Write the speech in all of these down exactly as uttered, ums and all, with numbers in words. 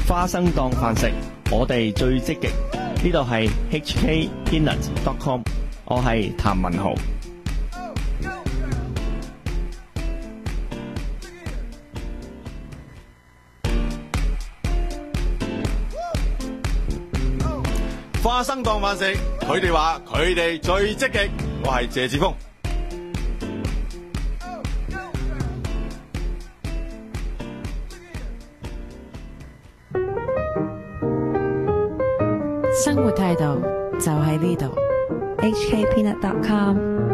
花生當飯食，我哋最積極。呢度係 h k peanut dot com， 我係譚文豪。 花生當飯食，佢哋話佢哋最積極。我係謝志峰。 生活態度就喺呢度 h k peanut dot com。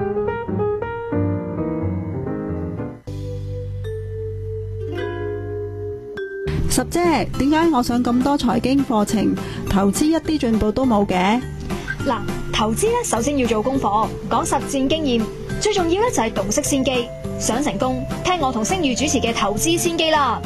十姐，點解我上咁多財經課程，投資一啲進步都冇嘅？ 嗱，投資咧首先要做功課，講實戰經驗，最重要咧就係洞悉先機。想成功，聽我同星宇主持嘅投資先機啦。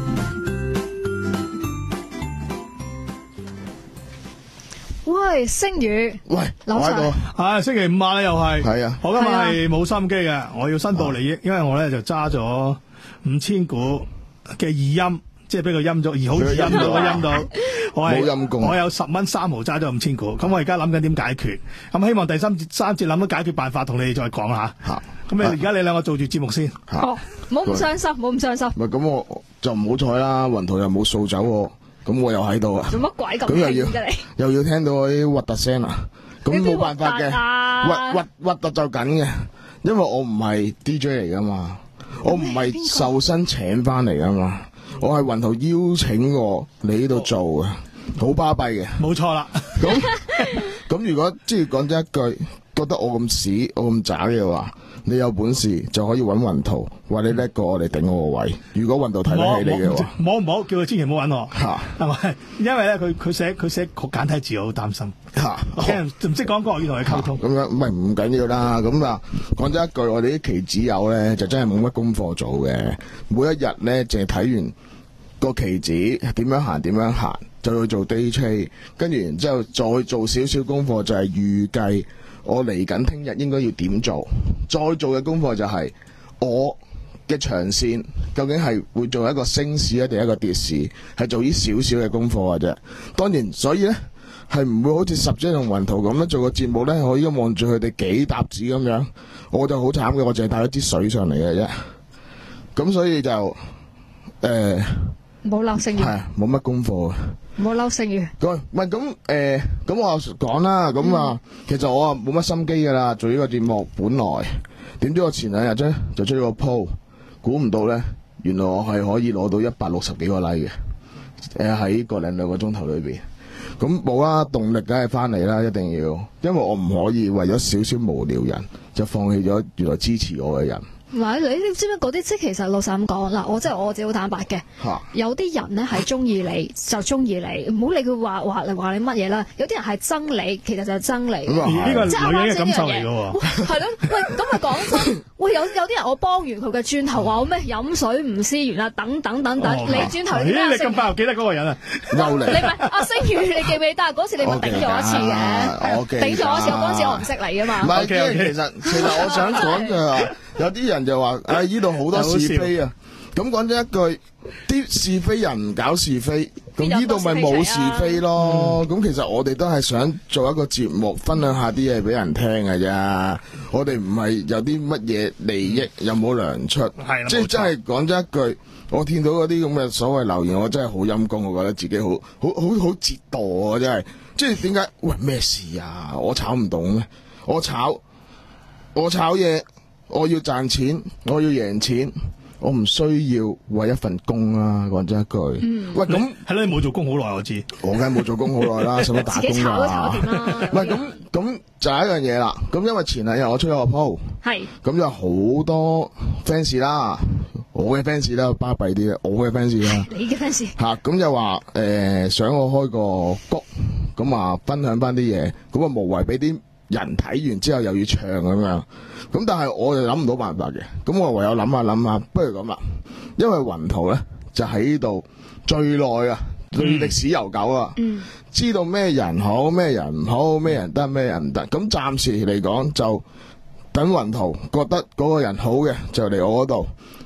喂，星宇， 喂， 劉 Sir， 係星期五晚啦，又係，係啊，我今日係冇心機嘅，我要申報利益，因為我咧就揸咗五千股嘅二陰，即係俾佢陰咗，而好似陰到個陰到，我係冇陰功，我有十蚊三毫揸咗五千股，咁我而家諗緊點解決，咁希望第三節三節諗到解決辦法，同你哋再講下。吓，咁你而家你兩個做住節目先。 哦，冇咁傷心，冇咁傷心。 唔係咁，我就唔好彩啦，雲圖又冇掃走我。咁我又喺度啊！ 做乜鬼咁咁又要嘅你？ 又要聽到嗰啲核突聲啊！咁冇辦法嘅， 核核核突就緊嘅，因為我唔係 D J 嚟噶嘛，我唔係受薪請翻嚟噶嘛，我係雲圖邀請我嚟呢度做嘅，好巴閉嘅。 冇錯啦。 咁咁如果即係講真一句，覺得我咁屎，我咁渣嘅話，你有本事就可以揾雲圖，話你叻過我哋頂我個位。如果雲圖睇得起你嘅話， 唔好唔好叫佢千祈唔好揾我，係咪？因為咧佢佢寫佢寫個簡體字，我好擔心。嚇，我驚人唔識講國語同佢溝通。 咁樣唔係唔緊要啦。咁啊，講真一句，我哋啲期指友咧就真係冇乜功課做嘅。每一日咧淨係睇完個期指點樣行點樣行，就去做 day trade，跟住然之後再做少少功課，就係預計我嚟緊聽日應該要點做，再做嘅功課就係我嘅長線究竟係會做一個升市一定一個跌市，係做啲少少嘅功課嘅啫。當然，所以呢係唔會好似十姐同雲圖咁樣做個節目呢，我依家望住佢哋幾沓紙咁樣，我就好慘嘅，我淨係帶咗支水上嚟嘅啫。咁所以就誒冇嬲星宇， 係冇乜功課嘅。 冇嬲星宇。 咁唔係咁誒，咁我講啦，咁啊，其實我啊冇乜心機噶啦，做呢個節目本來，點知我前兩日啫就出咗個 po，估唔到咧，原來我係可以攞到一百六十幾個 like 嘅，誒喺個零兩個鐘頭裏邊，咁冇啦，動力梗係翻嚟啦，一定要，因為我唔可以為咗少少無聊人就放棄咗原來支持我嘅人。 唔係，你你知唔知嗰啲即係其實老實咁講嗱，我即係我自己好坦白嘅。有啲人咧係中意你就中意你，唔好理佢話話你話你乜嘢啦。有啲人係憎你，其實就係憎你。 呢個係女人嘅感受嚟㗎喎。 係咯，喂，咁咪講真，喂有有啲人我幫完佢嘅轉頭話我咩飲水唔思源啊，等等等等，你轉頭你你咁快又記得嗰個人啊？ 又嚟。 你咪阿星宇，你記唔記得啊？嗰次你咪頂咗一次嘅，頂咗一次。我嗰陣時我唔識你㗎嘛。 唔係，因為其實其實我想講就係有啲人就話，唉，呢度好多是非啊！咁講真一句，啲是非人唔搞是非，咁呢度咪冇是非咯。咁、嗯、其實我哋都係想做一個節目，分享下啲嘢俾人聽嘅啫。我哋唔係有啲乜嘢利益，有冇糧出？係即係真係講真一句，我見到嗰啲咁嘅所謂留言，我真係好陰功，我覺得自己好好好好折墮啊！真係，即係點解？喂，咩事啊？我炒唔到咩？我炒，我炒嘢。我要賺錢，我要贏錢，我唔需要為一份工啊！講真一句，嗯、喂咁係咯，你冇做工好耐，我知。 我梗係冇做工好耐啦，使乜打工㗎？自己炒都炒掂啦。唔係咁咁就係一樣嘢啦。咁因為前兩日我出咗個 po， 係咁有好多 fans 啦，我嘅 fans 啦，巴閉啲啦，我嘅 fans 啦， 你嘅 fans 嚇咁就話誒、呃、想我開個谷，咁啊分享翻啲嘢，咁啊無謂俾啲人睇完之後又要唱咁樣，咁但係我就諗唔到辦法嘅，咁我唯有諗下諗下，不如咁啦，因為雲圖咧就喺呢度最耐啊，對歷史悠久啊，嗯、知道咩人好，咩人唔好，咩人得，咩人唔得，咁暫時嚟講就等雲圖覺得嗰個人好嘅就嚟我嗰度，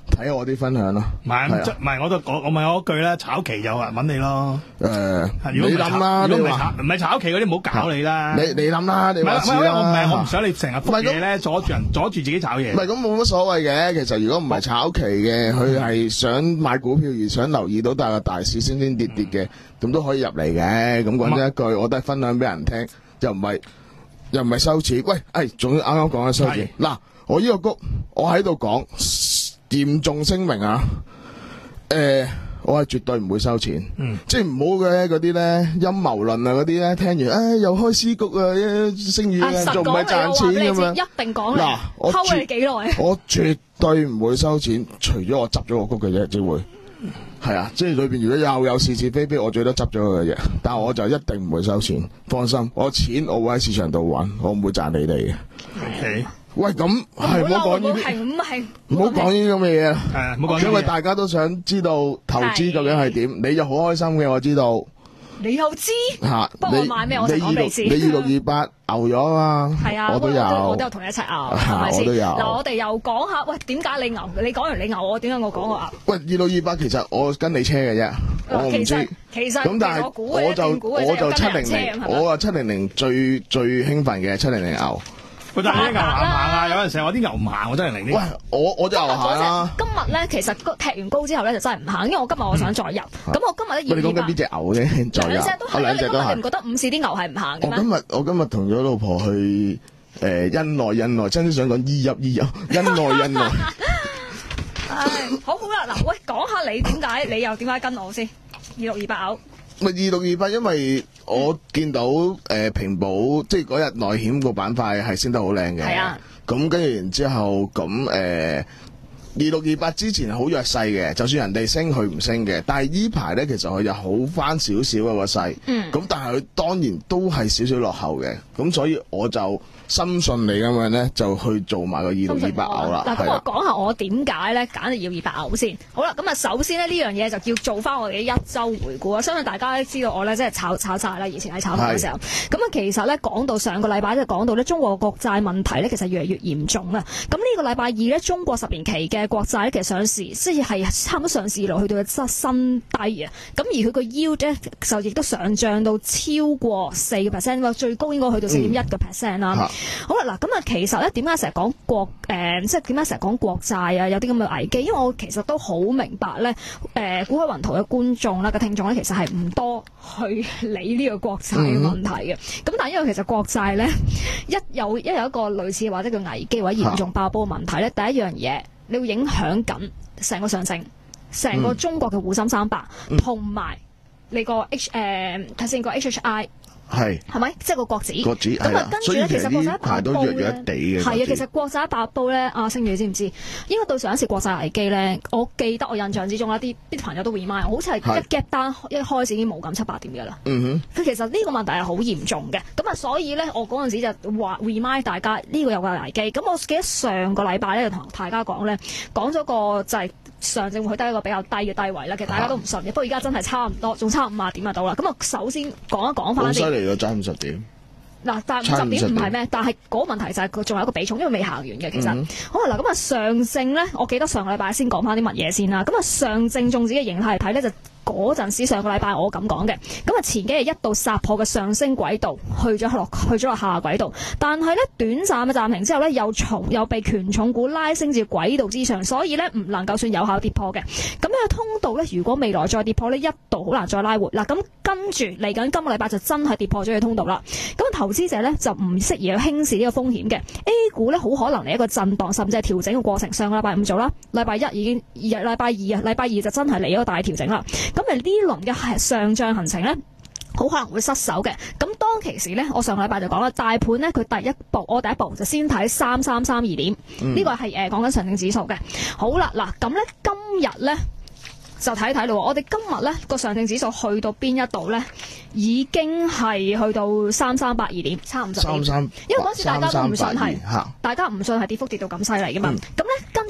睇我啲分享咯。 唔係唔係，我都我我問我嗰句咧，炒期有人揾你咯。 誒，你諗啦， 你話唔係炒期嗰啲唔好搞你啦。 你你諗啦，你話事啦。 我唔係我唔想你成日覆嘢咧，阻住人阻住自己炒嘢。 唔係咁冇乜所謂嘅，其實如果唔係炒期嘅，佢係想買股票而想留意到大個大市升升跌跌嘅，咁都可以入嚟嘅。咁講真一句，我都係分享俾人聽，又唔係又唔係收錢。喂，誒，仲要啱啱講緊收錢嗱。我呢個谷，我喺度講嚴重聲明啊！誒、呃，我係絕對唔會收錢，嗯、即係唔好嘅嗰啲咧陰謀論啊嗰啲咧，聽完誒、哎、又開私谷啊，聲譽啊，仲唔係賺錢咁樣？ 一定講嗱，我睺你幾耐？ 我絕對唔會收錢，除咗我執咗個谷嘅啫，只會係啊！即係裏邊如果又有是是非非，我最多執咗佢嘅啫，但係我就一定唔會收錢，放心，我錢我會喺市場度揾，我唔會賺你哋嘅。 Okay. 喂，咁係唔好講呢啲，唔好講呢啲咁嘅嘢。係，唔好講，因為大家都想知道投資究竟係點，你就好開心嘅，我知道。 你又知？ 吓， 不過我買咩我就講你知。 你二六二八牛咗啊嘛？ 係啊， 我都有， 我都有同你一齊牛，係咪先？ 我都有。 嗱，我哋又講下，喂，點解你牛？你講完你牛，我點解我講我牛？ 喂，二六二八其實我跟你車嘅啫，我唔知。 其實咁，但係我就我就七零零，我啊七零零最最興奮嘅七零零牛。 喂，但係啲牛行唔行啊？有陣時我啲牛唔行，我真係零啲。 喂，我我就牛行啦。 今日咧，其實踢完高之後咧，就真係唔行，因為我今日我想再入。咁我今日咧， 你講緊邊隻牛啫？再入。 兩隻都係。你今日你唔覺得午市啲牛係唔行嘅咩？ 我今日我今日同咗老婆去誒恩內恩內，真係想講依入依入，恩內恩內。 唉，好好啦，嗱，喂，講下你點解，你又點解跟我先？二六二八牛。 咪二六二八，因為我見到誒、呃、平保，即係嗰日內險個板塊係升得好靚嘅。係啊。咁跟住然之後，咁誒二六二八之前好弱勢嘅，就算人哋升佢唔升嘅，但係依排咧其實佢又好翻少少嘅個勢。嗯。咁但係佢當然都係少少落後嘅，咁所以我就深信你咁樣咧，就去做埋個二六二八牛啦。 嗱，咁我講下我點解咧揀二六二八牛先。好啦，咁啊首先咧呢樣嘢就叫做翻我哋嘅一周回顧啊。相信大家都知道我咧即係炒炒債啦，以前喺炒股嘅時候。咁啊其實咧講到上個禮拜即係講到咧中國國債問題咧其實越嚟越嚴重啦。咁呢個禮拜二咧中國十年期嘅國債咧其實上市即係差唔多上市以來去到嘅新新低啊。咁而佢個 yield 咧就亦都上漲到超過四個 percent， 最高應該去到四點一個 percent 啦。嗯好啦，嗱咁啊，其實咧點解成日講國誒、呃，即係點解成日講國債啊？有啲咁嘅危機，因為我其實都好明白咧，誒、呃，股海雲圖嘅觀眾啦、嘅聽眾咧，其實係唔多去理呢個國債嘅問題嘅。咁、嗯、但係因為其實國債咧，一有一有一個類似或者叫危機或者嚴重爆煲嘅問題咧，第一樣嘢你會影響緊成個上證、成個中國嘅滬深三百，同埋、嗯、你個 H 誒睇先個 H H I。 係， 係咪？即係個國指， 國指咁啊，跟住咧，其實國債爆煲咧，係啊，其實國債爆煲咧，阿星宇你知唔知？應該對上一次國債危機咧，我記得我印象之中啦，啲啲朋友都 remind，好似係一 gap 單一開始已經冇咁七八點嘅啦。嗯哼，佢其實呢個問題係好嚴重嘅，咁啊，所以咧，我嗰陣時就話 remind 大家呢個有個危機。咁我記得上個禮拜咧就同大家講咧，講咗個就係上證會去低一個比較低嘅低位啦。其實大家都唔信嘅，不過而家真係差唔多，仲差五啊點就到啦。咁啊，首先講一講翻先。 嚟到爭五十點， 嗱，但五十點唔係咩？但係嗰個問題就係佢仲有一個比重，因為未行完嘅其實。嗯、好啦，嗱咁啊，上證咧，我記得上個禮拜先講翻啲乜嘢先啦。咁啊，上證綜指嘅形態嚟睇咧就。嗰陣時上個禮拜我咁講嘅，咁啊前幾日一度殺破嘅上升軌道，去咗落去咗落下軌道，但係咧短暫嘅暫停之後咧，又重又被權重股拉升至軌道之上，所以咧唔能夠算有效跌破嘅。咁樣嘅通道咧，如果未來再跌破呢，一度好難再拉回。嗱，咁跟住嚟緊今個禮拜就真係跌破咗嘅通道啦。咁投資者咧就唔適宜去輕視呢個風險嘅。A 股咧好可能嚟一個震盪甚至係調整嘅過程。上個禮拜五做啦，禮拜一已經二禮拜二啊，禮拜二就真係嚟一個大調整啦。咁誒呢輪嘅上漲行程咧，好可能會失手嘅。咁當其時咧，我上個禮拜就講啦，大盤咧佢第一步，我第一步就先睇三三三二點，呢、嗯、個係誒講緊上證指數嘅。好啦，嗱咁咧今日咧就睇睇咯。我哋今日咧個上證指數去到邊一度咧，已經係去到三三八二點，差唔多。三三，因為嗰時大家都唔信係，大家唔信係跌幅跌到咁犀利嘅嘛。咁咧、嗯、跟住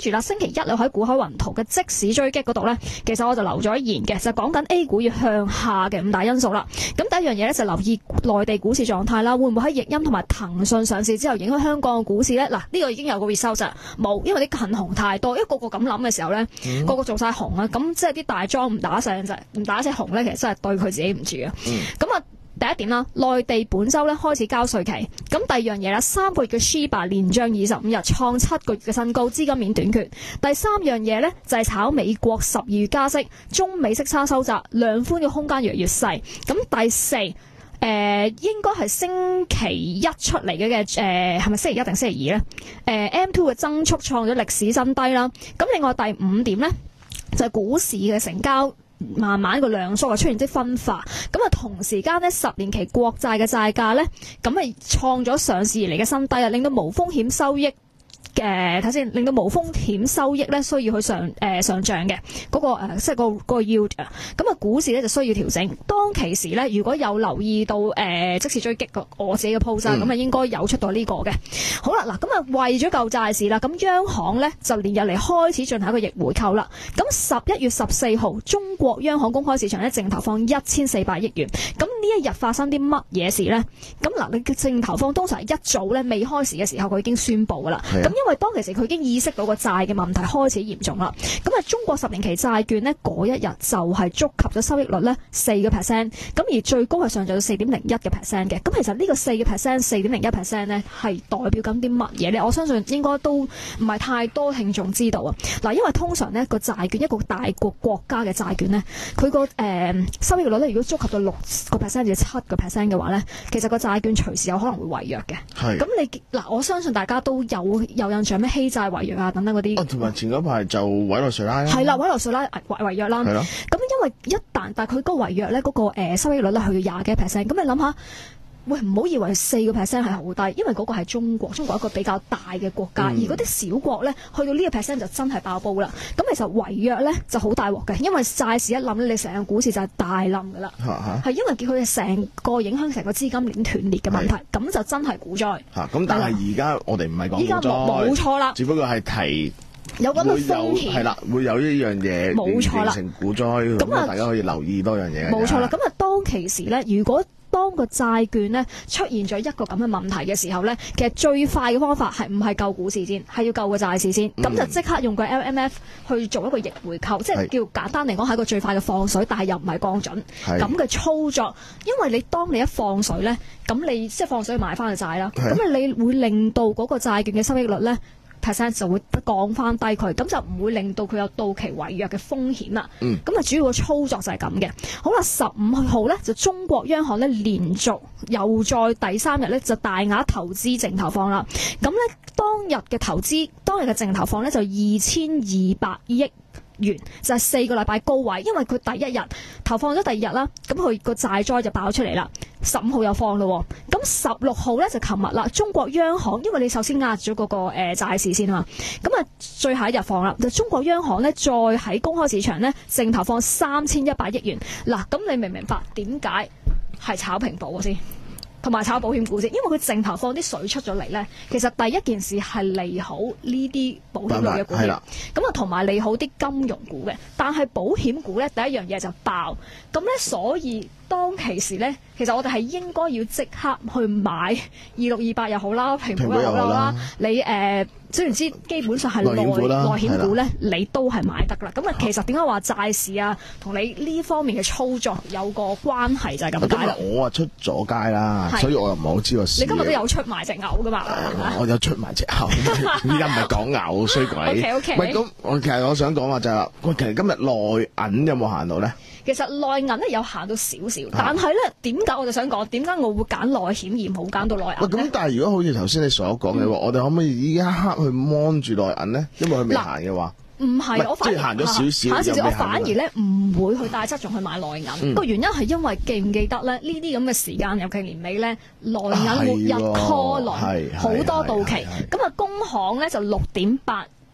住啦，星期一咧喺股海雲圖嘅即時追擊嗰度咧，其實我就留咗言嘅，就講緊 A 股要向下嘅五大因素啦。咁第一樣嘢咧就留意內地股市狀態啦，會唔會喺易鑫同埋騰訊上市之後影響香港嘅股市咧？嗱，呢個已經有個 result 咋，冇，因為啲近紅太多，因為個個咁諗嘅時候咧，嗯、個個做晒紅啊，咁即係啲大莊唔打上就唔打隻紅咧，其實真係對佢自己唔住啊。咁啊、嗯。第一點啦，內地本週咧開始交稅期。咁第二樣嘢啦，三個月嘅 Shiba 連漲二十五日，創七個月嘅新高，資金面短缺。第三樣嘢咧就係炒美國十二月加息，中美息差收窄，量寬嘅空間越嚟越細。咁第四，誒、呃、應該係星期一出嚟嘅嘅，誒係咪星期一定星期二咧？誒、呃、M 二 嘅增速創咗歷史新低啦。咁另外第五點咧就係、是、股市嘅成交。慢慢個量縮啊出現啲分化，咁啊同時間咧十年期國債嘅債價咧，咁啊創咗上市以嚟嘅新低啊，令到無風險收益嘅睇先，令到無風險收益咧需要去上誒、呃、上漲嘅嗰個誒，即係個個 yield 啊。咁啊，股市咧就需要調整。當其時咧，如果有留意到誒、呃、即時追擊個我自己嘅 post，咁啊、嗯、應該有出到呢個嘅。好啦，嗱咁啊為咗救債市啦，咁央行咧就連日嚟開始進行一個逆回購啦。咁十一月十四號，中國央行公開市場咧淨投放一千四百億元。咁呢一日發生啲乜嘢事咧？咁嗱，你嘅淨投放通常係一早咧未開市嘅時候，佢已經宣布噶啦。咁因為當其時佢已經意識到個債嘅問題開始嚴重啦，咁啊中國十年期債券呢嗰一日就係觸及咗收益率呢四個 percent， 咁而最高係上漲到四點零一嘅 percent 嘅，咁其實呢個四個 percent、四點零一 percent 呢係代表緊啲乜嘢呢？我相信應該都唔係太多聽眾知道啊。嗱，因為通常呢個債券一個大國國家嘅債券呢，佢個誒收益率呢如果觸及到六個 percent 至七個 percent 嘅話呢，其實個債券隨時有可能會違約嘅。係。咁你嗱，我相信大家都有有印象咩欺債違約啊等等嗰啲。 同埋、哦、前嗰排就委內瑞拉啦。係啦，委內瑞拉違違約啦。係咯。咁因為一旦但係佢嗰個違約咧，嗰、那個誒、呃、收益率咧去到廿幾 percent，咁你諗下，喂唔好以為四個 percent 係好低，因為嗰個係中國，中國一個比較大嘅國家，嗯、而嗰啲小國咧去到呢個 percent 就真係爆煲啦。咁其實違約咧就好大鑊嘅，因為債市一冧咧，你成個股市就係大冧噶啦。係、啊、因為叫佢哋成個影響成個資金鏈斷裂嘅問題，咁就真係股災。嚇、啊！咁但係而家我哋唔係講股災，依家冇錯啦，只不過係提。有咁嘅風險係啦，會有呢樣嘢冇錯啦，形成股災咁啊！大家可以留意多樣嘢。冇錯啦，咁啊，當其時咧，如果當個債券咧出現咗一個咁嘅問題嘅時候咧，其實最快嘅方法係唔係救股市先，係要救個債市先。咁、嗯、就即刻用個 L M F 去做一個逆回購，即係叫簡單嚟講係一個最快嘅放水，但係又唔係降準咁嘅操作。因為你當你一放水咧，咁你即係放水買翻個債啦，咁啊你會令到嗰個債券嘅收益率咧percent 就會降翻低佢，咁就唔會令到佢有到期違約嘅風險啦。咁啊、嗯，主要嘅操作就係咁嘅。好啦，十五號咧就中國央行咧連續又再第三日咧就大額投資淨投放啦。咁咧當日嘅投資，當日嘅淨投放咧就二千二百億元，就係、是、四個禮拜高位，因為佢第一日投放咗第二日啦，咁佢個債災就爆出嚟啦。十五號又放咯，咁十六號咧就琴日啦。中國央行因為你首先壓咗嗰個誒債市先啊，咁啊最後一日放啦。就中國央行咧再喺公開市場咧淨投放三千一百億元。嗱，咁你明唔明白點解係炒平保先？同埋炒保險股先，因為佢淨投放啲水出咗嚟咧，其實第一件事係利好呢啲保險類嘅股票，咁啊同埋利好啲金融股嘅。但係保險股咧第一樣嘢就爆，咁咧所以當其時咧，其實我哋係應該要即刻去買二六二八又好啦，平保又好啦，你誒總言之基本上係內內險股咧，你都係買得噶啦。咁啊其實點解話債市啊同你呢方面嘅操作有個關係就係咁解啦。 我啊出咗街啦。所以我又唔係好知個事。你今日都有出埋隻牛噶嘛？呃、我有出埋隻牛，依家唔係講牛衰鬼。O K O K。唔係咁，我其實我想講話就係話，喂，其實今日內銀有冇行到咧？ 其實內銀咧有行到少少，但係咧點解我就想講點解我會揀內險而冇揀到內銀？喂， 咁但係如果好似頭先你所講嘅話，嗯、我哋可唔可以依家一刻去 mon 住內銀咧？因為佢未行嘅話。 唔係，我反而行咗少少， 行少少，我反而咧唔會去帶側重去買內銀。個、嗯、原因係因為記唔記得咧？呢啲咁嘅時間，尤其年尾咧，內銀末日 call 輪好多到期。咁啊，工行咧就六點八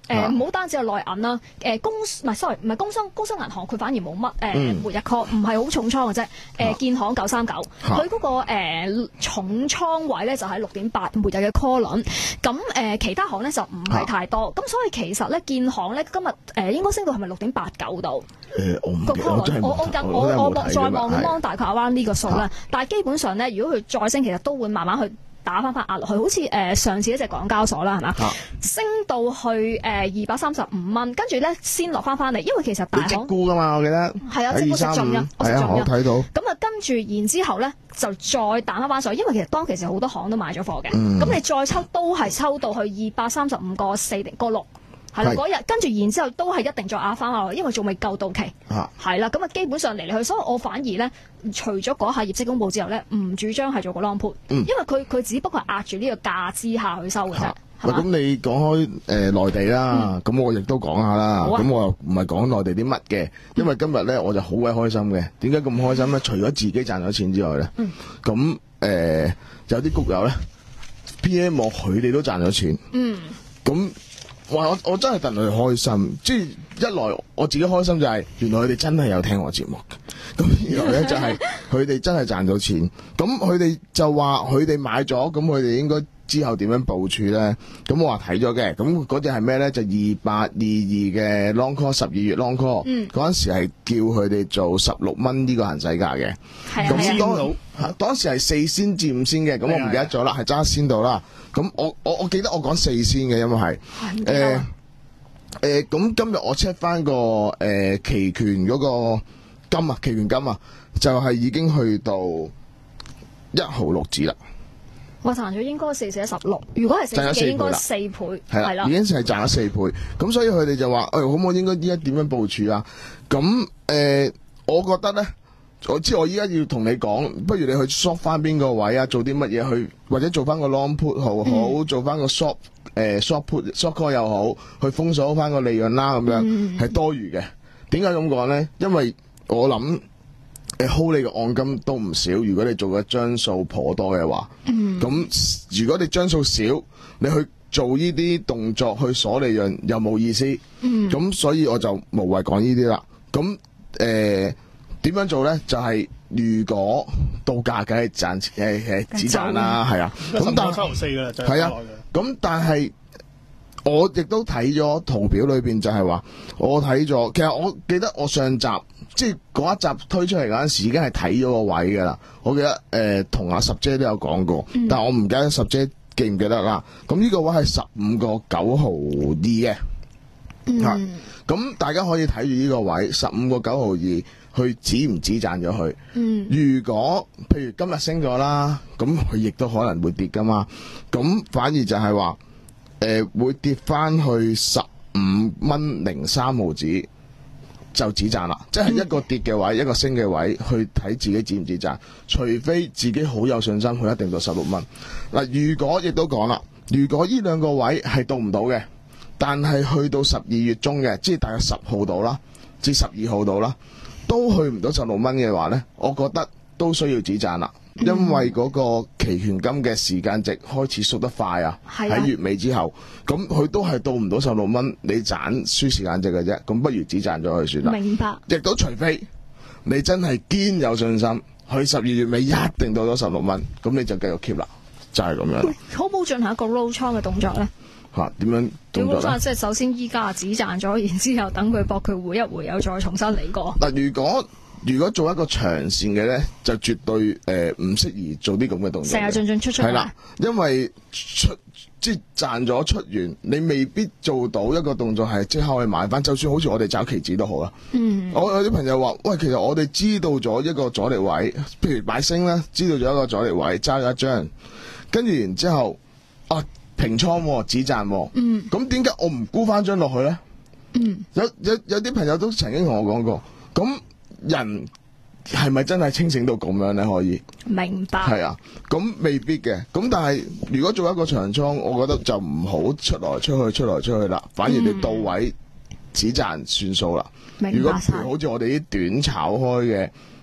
誒唔好單止係內銀啦，誒工唔係 sorry 唔係工商工商銀行佢反而冇乜誒末日 call，唔係好重倉嘅啫。誒建行九三九，佢嗰個誒重倉位咧就係六點八末日嘅 call 輪，咁誒其他行咧就唔係太多，咁所以其實咧建行咧今日誒應該升到係咪六點八九度？ 誒我唔個 call 輪，我我近我我望再望咁望大概啱呢個數啦，但係基本上咧，如果佢再升，其實都會慢慢去打翻翻壓落去，好似誒、呃、上次一隻港交所啦，係嘛？啊、升到去誒二百三十五蚊，跟住咧先落翻翻嚟，因為其實大行沽噶嘛，我記得係啊，即係我食中一，我食中一， 我睇到。 咁啊，跟住然之後咧就再彈翻翻上去，因為其實當其時好多行都買咗貨嘅，咁、嗯、你再抽都係抽到去二百三十五個四定個六。係啦，嗰日跟住然之後都係一定再壓翻落去，因為仲未夠到期。係啦、啊，咁啊基本上嚟嚟去，所以我反而咧，除咗嗰下業績公佈之後咧，唔主張係做個 long put，、嗯、因為佢佢只不過係壓住呢個價之下去收嘅啫。咁、啊、你講開誒、呃、內地啦，咁、嗯、我亦都講下啦。咁、啊、我又唔係講內地啲乜嘅，因為今日咧我就好鬼開心嘅。點解咁開心咧？除咗自己賺咗錢之外咧，咁誒、嗯呃、有啲谷友咧 P M 我佢哋都賺咗錢。嗯，咁。哇！我我真係戥佢開心，即係一來我自己開心就係、是、原來佢哋真係有聽我節目嘅，咁二來咧就係佢哋真係賺到錢，咁佢哋就話佢哋買咗，咁佢哋應該之後點樣部署咧？咁我話睇咗嘅，咁嗰隻係咩咧？就二八二二嘅 long call 十二月 long call，嗯，嗰陣時係叫佢哋做十六蚊呢個行使價嘅，係啊，咁當當時係四仙至五仙嘅，咁我唔記得咗啦，係揸仙度啦。咁我我我記得我講四仙嘅，因為係誒誒，咁今日我 check 翻個誒期權嗰個金啊，期權金啊，就係已經去到一毫六子啦。我賺咗應該四四一十六，如果係四嘅應該四倍，係啦， 已經係賺咗四倍。咁所以佢哋就話，誒，可唔可以應該依家點樣部署啊？咁誒，我覺得咧。我知我依家要同你講，不如你去 short 翻邊個位啊，做啲乜嘢去，或者做翻個 long put 好好，嗯、做翻個 short 誒、呃、short put short call 又好，去封鎖翻個利潤啦，咁樣係、嗯、多餘嘅。點解咁講咧？因為我諗誒 hold 你嘅按金都唔少，如果你做嘅張數頗多嘅話，咁、嗯、如果你張數少，你去做呢啲動作去鎖利潤又冇意思。咁、嗯、所以我就無謂講呢啲啦。咁誒。呃點樣做咧？就係、是、如果到價梗係賺錢，誒誒只賺啦，係啊。咁但係係啊。咁但係我亦都睇咗圖表裏邊就係話，我睇咗。其實我記得我上集即係嗰一集推出嚟嗰陣時，已經係睇咗個位噶啦。我記得誒同阿十姐都有講過，嗯、但係我唔記得十姐記唔記得啦。咁呢個位係十五個九毫二嘅。嗯。咁、啊、大家可以睇住呢個位十五個九毫二。去止唔止賺咗佢？嗯，如果譬如今日升咗啦，咁佢亦都可能會跌噶嘛。咁反而就係話，誒、呃、會跌翻去十五蚊零三毫子就止賺啦。即係一個跌嘅位，嗯、一個升嘅位，去睇自己止唔止賺。除非自己好有信心，佢一定到十六蚊。嗱，如果亦都講啦，如果呢兩個位係到唔到嘅，但係去到十二月中嘅，即係大概十號到啦，至十二號到啦。都去唔到十六蚊嘅話呢，我覺得都需要止賺啦，因為嗰個期權金嘅時間值開始縮得快啊，喺、啊、月尾之後，咁佢都係到唔到十六蚊，你賺輸時間值嘅啫，咁不如止賺咗佢算啦。明白。亦都除非你真係堅有信心，去十二月尾一定到咗十六蚊，咁你就繼續 keep 啦，就係、是、咁樣。可唔可以進行一個 roll 倉嘅動作呢？吓、啊，點樣動作咧？即係首先依家止賺咗，然之後等佢搏佢回一回，又再重新嚟過。嗱，如果如果做一個長線嘅咧，就絕對誒唔適宜做啲咁嘅動作。成日進進出出係啦，因為出即係賺咗出完，你未必做到一個動作係即刻去買翻。就算好似我哋找期指都好啦。嗯，我有啲朋友話，喂，其實我哋知道咗一個阻力位，譬如買升咧，知道咗一個阻力位，揸咗一張，跟住然之後啊。平倉止賺，咁點解我唔沽翻張落去咧？嗯，有有有啲朋友都曾經同我講過，咁人係咪真係清醒到咁樣咧？可以明白係啊，咁未必嘅。咁但係如果做一個長倉，我覺得就唔好出來出去出來出去啦，反而你到位止賺算數啦。如果譬如好似我哋啲短炒開嘅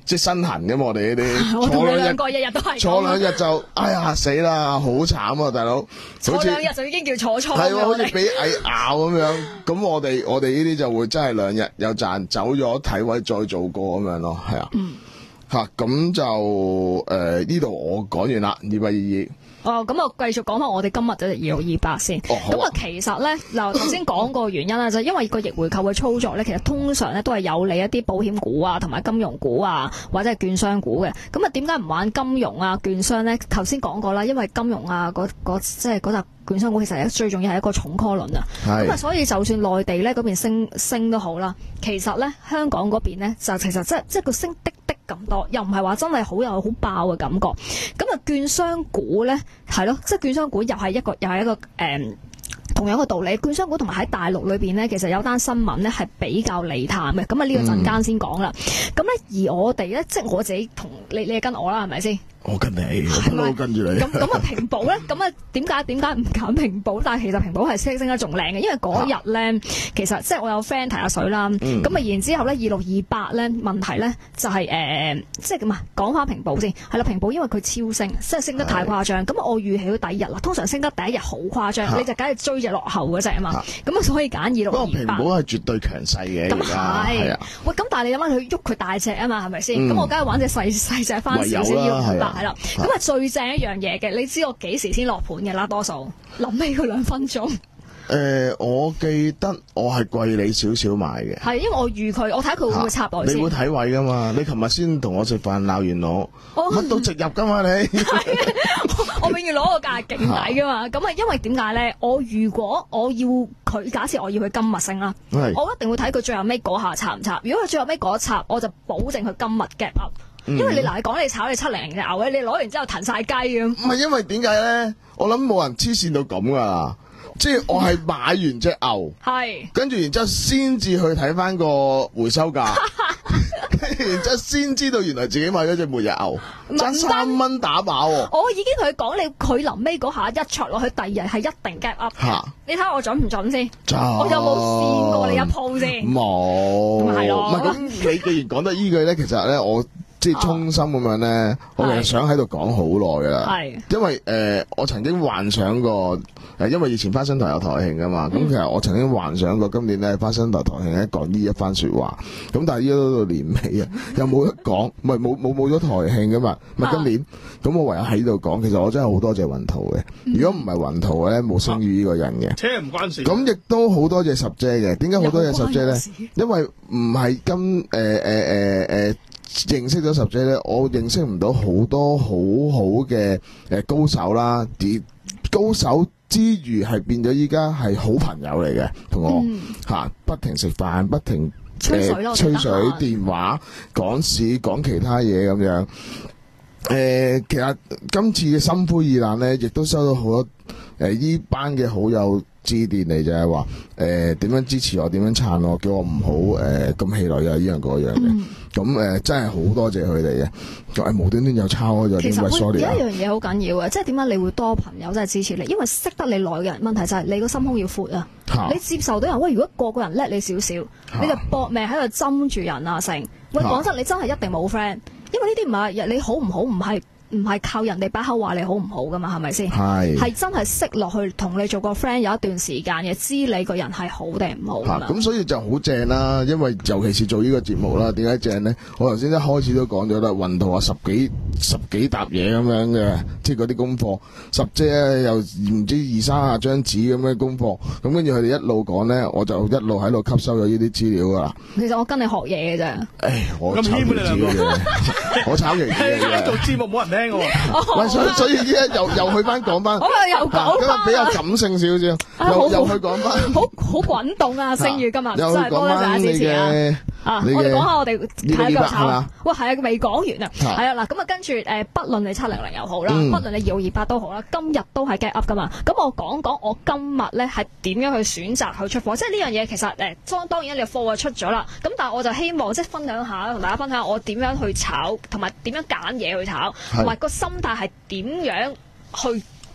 即係身痕嘅嘛，我哋呢啲我同你兩個日日都係坐兩日就哎呀死啦，好慘啊大佬！ 坐兩日就已經叫坐倉係喎，好似俾蟻咬咁樣。咁我哋我哋呢啲就會真係兩日有賺，走咗體位再做過咁樣咯，係啊。嗯。嚇咁就誒呢度我講完啦，二八二二。 哦，咁我繼續講翻我哋今日就二六二八先。咁、哦、啊，其實咧，嗱頭先講個原因啦，就係因為個逆回購嘅操作咧，其實通常咧都係有利一啲保險股啊，同埋金融股啊，或者係券商股嘅。咁啊，點解唔玩金融啊、券商咧？頭先講過啦，因為金融啊，嗰嗰即係嗰隻券商股，其實最重要係一個重 call 輪啊。咁啊，所以就算內地咧嗰邊升升都好啦，其實咧香港嗰邊咧就其實即係即係個升的的咁多，又唔係話真係好有好爆嘅感覺。咁啊，券商股咧係咯，即係券商股又係一個又係一個誒、嗯、同樣嘅道理。券商股同埋喺大陸裏邊咧，其實有單新聞咧係比較利淡嘅。咁啊，呢個陣間先講啦。咁咧、嗯、而我哋咧，即係我自己同你，你係跟我啦，係咪先？ 我跟你，我都跟住你。咁咁啊，平保咧，咁啊，點解點解唔揀平保？但係其實平保係升升得仲靚嘅，因為嗰日咧，其實即係我有 friend 提下水啦。咁、嗯、啊，然之後咧，二六二八咧，問題咧就係、是、誒、呃，即係咁啊，講翻平保先。係啦，平保因為佢超升，即係升得太誇張。咁我預期到第一日啦，通常升得第一日好誇張，你就梗係追隻落後嗰隻啊嘛。咁啊，所以揀二六二八。不過平保係絕對強勢嘅。咁係。啊。喂，咁但係你諗下佢喐佢大隻啊嘛，係咪先？咁、嗯、我梗係玩隻細細隻翻少少要五百係啦。咁啊，最正一樣嘢嘅，你知我幾時先落盤嘅啦？多數臨尾嗰兩分鐘。誒、 呃，我記得我係貴你少少買嘅。係， 因為我預佢，我睇佢會唔會插落先。 你會睇位噶嘛？你琴日先同我食飯鬧完我，乜、哦、都直入噶嘛你。 我永遠攞個價勁抵噶嘛。咁啊，因為點解咧？我如果我要佢，假設我要佢今日升啦，我一定會睇佢最後尾嗰下插唔插。如果佢最後尾嗰插，我就保證佢今日 gap up。因為你嗱，你講你炒你七零零隻牛咧，你攞完之後騰晒雞咁。唔係因為點解咧？我諗冇人黐線到咁噶，即係我係買完隻牛，係跟住然之後先至去睇翻個回收價，跟住然之後先知道原來自己買咗隻末日牛，爭三蚊打靶。我已經同佢講，你佢臨尾嗰下一戳落去，第二日係一定 gap up。你睇下我準唔準先？我有冇試過你一鋪先？冇，咁係咯。唔係咁，你既然講得依句咧，其實咧我。即係衷心咁樣咧、啊，我其實想喺度講好耐㗎啦。係，因為誒、呃，我曾經幻想過誒、呃，因為以前花生台有台慶㗎嘛，咁、嗯、其實我曾經幻想過今年咧花生台台慶咧講呢一番説話，咁但係依家到年尾啊，又冇得講，唔係冇冇冇咗台慶㗎嘛，唔係今年，咁、啊、我唯有喺度講，其實我真係好多謝雲圖嘅，如果唔係雲圖咧，冇星宇呢個人嘅。車唔關事。咁亦都好多謝十姐嘅，點解好多謝十姐咧？因為唔係今誒誒誒誒。呃呃認識咗十姐咧，我認識唔到好多好好嘅誒高手啦，啲高手之餘係變咗依家係好朋友嚟嘅，同我吓、嗯、不停食飯，不停吹水、呃、吹水電話講事講其他嘢咁樣。誒、呃，其實今次嘅心灰意冷咧，亦都收到好多誒呢、呃、班嘅好友致電嚟，就係話誒點樣支持我，點樣撐我，叫我唔好誒咁氣餒啊，呢樣嗰樣嘅。咁、嗯、誒、呃、真係好多謝佢哋嘅，就係無端端又抄咗，點解 sorry 啊？有一樣嘢好緊要嘅，即係點解你會多朋友真係支持你？因為識得你耐嘅人，問題就係你個心胸要闊啊！你接受到人喂，如果個個人叻你少少，你就搏命喺度針住人啊成。喂，講真，你真係一定冇 friend，因為呢啲唔係你好唔好，唔係。唔係靠人哋把口話你好唔好噶嘛，係咪先？係係真係識落去同你做個 friend 有一段時間嘅，知你個人係好定唔好噶嘛。咁所以就好正啦，因為尤其是做呢個節目啦，點解正呢？我頭先一開始都講咗啦，雲圖話十幾十幾沓嘢咁樣嘅，即係嗰啲功課，十姐又唔知二三十張紙咁嘅功課，咁跟住佢哋一路講呢，我就一路喺度吸收咗呢啲資料噶啦。其實我跟你學嘢嘅啫。誒，我炒旗子嘅，我炒旗子嘅。做節目冇人聽。喂，所以所以依家又又去翻講翻，我又講翻，比較感性少少，又又去講翻，好好滾動啊！聲譽今日真係多謝大家支持啊！啊，我哋講下我哋睇個炒，哇，係啊，未講完啊，係啊，嗱，咁啊，跟住誒，不論你七零零又好啦，不論你二六二八都好啦，今日都係 get up 噶嘛。咁我講講我今日咧係點樣去選擇去出貨，即係呢樣嘢其實誒，當當然你貨就出咗啦。咁但係我就希望即係分享下，同大家分享下我點樣去炒，同埋點樣揀嘢去炒，同埋個心態係點樣去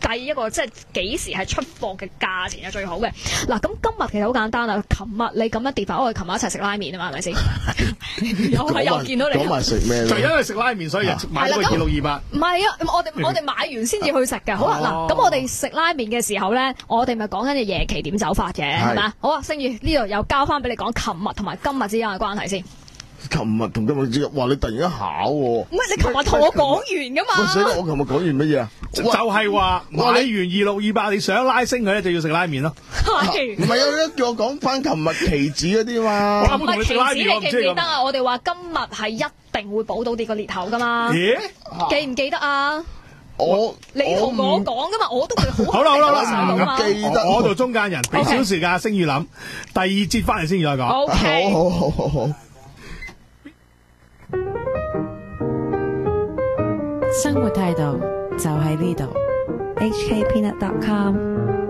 計一個即係幾時係出貨嘅價錢係最好嘅。嗱，咁今日其實好簡單啦。琴日你咁樣跌法，我哋琴日一齊食拉麵啊嘛，係咪先？又係又見到你。 講埋食咩？ 就因為食拉麵，所以買咗個二六二八。 唔係啊，我哋我哋買完先至去食㗎。好啦，嗱，咁我哋食拉麵嘅時候咧，我哋咪講緊嘅夜期點走法嘅，係咪啊？好啊，星宇呢度又交翻俾你講，琴日同埋今日之間嘅關係先。 琴日同今日之間，哇！你突然間考喎。 唔係你琴日同我講完㗎嘛？ 喂，死啦！我琴日講完乜嘢啊？ 就係話買完二六二八，你想拉升佢咧，就要食拉麵咯。 係。 唔係啊？叫我講翻琴日期指嗰啲嘛。 唔係期指，你記唔記得啊？我哋話今日係一定會補到跌個裂口㗎嘛？ 咦？ 記唔記得啊？ 我你同我講㗎嘛？我都會好。 好啦好啦好啦， 唔記得。 我做中間人，俾少時間星宇諗，第二節翻嚟先再講。 O K。 好好好好好。 生活態度就喺呢度。 H K Peanut dot com